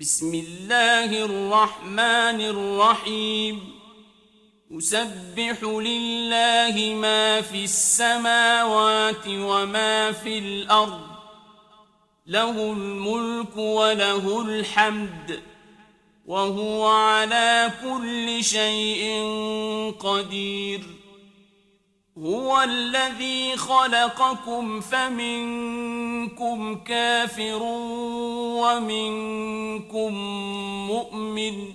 بسم الله الرحمن الرحيم يسبح لله ما في السماوات وما في الأرض له الملك وله الحمد وهو على كل شيء قدير هو الذي خلقكم فمنكم كافر ومنكم مؤمن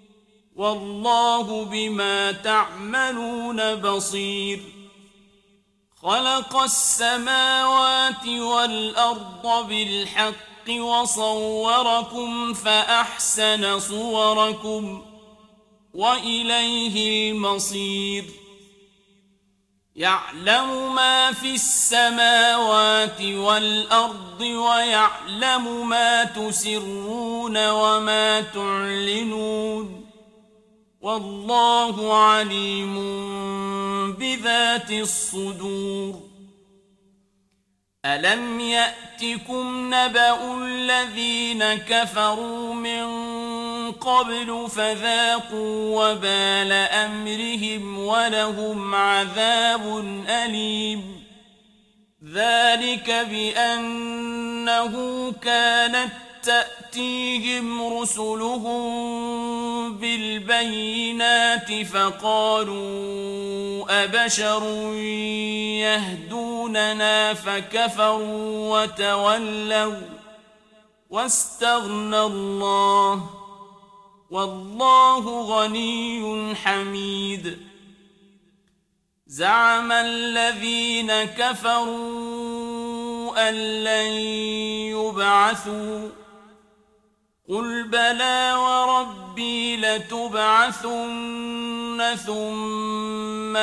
والله بما تعملون بصير خلق السماوات والأرض بالحق وصوركم فأحسن صوركم وإليه المصير يعلم ما في السماوات والأرض ويعلم ما تسرون وما تعلنون والله عليم بذات الصدور ألم يأتكم نبأ الذين كفروا من قبل فذاقوا وبال أمرهم ولهم عذاب أليم ذلك بأنه كانت تأتيهم رسلهم بالبينات فقالوا أبشر يهدوننا فكفروا وتولوا واستغنى الله والله غني حميد زعم الذين كفروا أن لن يبعثوا قل بلى وربي لتبعثن ثم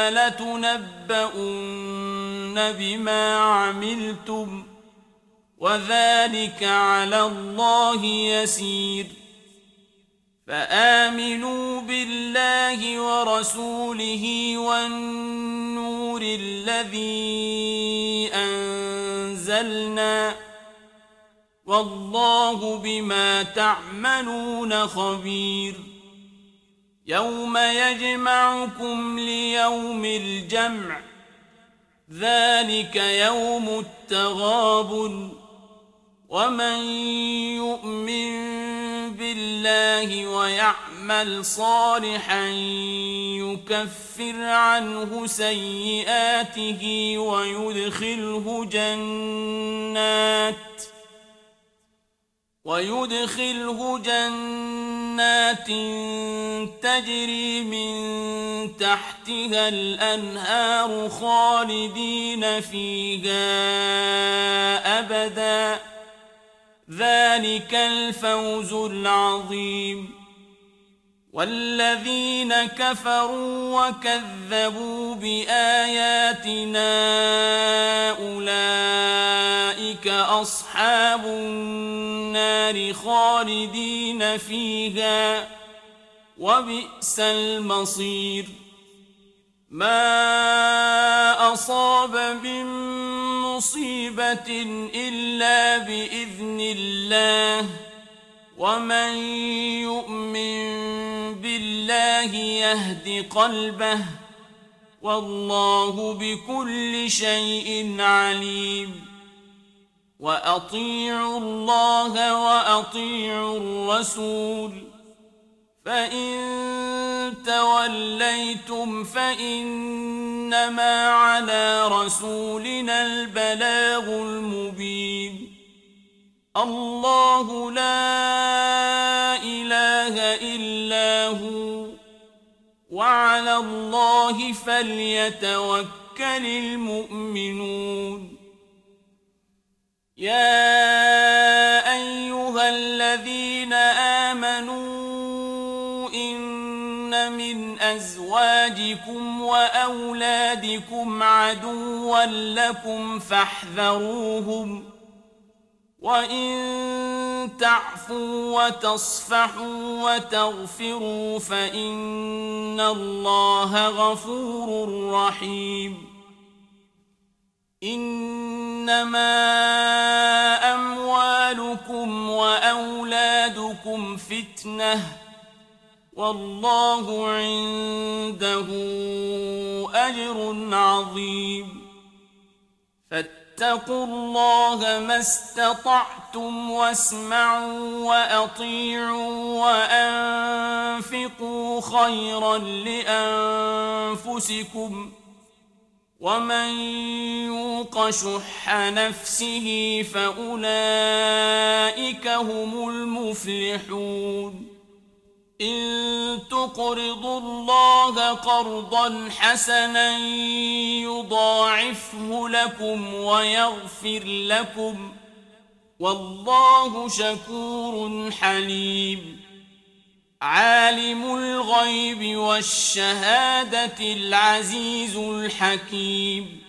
لتنبؤن بما عملتم وذلك على الله يسير فآمنوا بالله ورسوله والنور الذي أنزلنا والله بما تعملون خبير يوم يجمعكم ليوم الجمع ذلك يوم التغابن ومن يؤمن بالله ويعمل صالحا يكفر عنه سيئاته ويدخله جنات تجري من تحتها الأنهار خالدين فيها أبدا ذلك الفوز العظيم والذين كفروا وكذبوا بآياتنا أولئك أصحاب النار خالدين فيها وبئس المصير ما أصاب من مصيبة إلا بإذن الله ومن يؤمن بالله يهد قلبه والله بكل شيء عليم وأطيعوا الله وأطيعوا الرسول فإن توليتم فإنما على رسولنا البلاغ المبين الله لا إله إلا هو وعلى الله فليتوكل المؤمنون يا أيها الذين آمنوا إن من أزواجكم وأولادكم عدوا لكم فاحذروهم وإن تعفوا وتصفحوا وتغفروا فإن الله غفور رحيم إنما أموالكم وأولادكم فتنة والله عنده أجر عظيم فاتقوا الله ما استطعتم واسمعوا وأطيعوا وأنفقوا خيرا لأنفسكم ومن يوق شح نفسه فأولئك هم المفلحون إن تقرضوا الله قرضا حسنا يضاعفه لكم ويغفر لكم والله شكور حليم عالم الغيب والشهادة العزيز الحكيم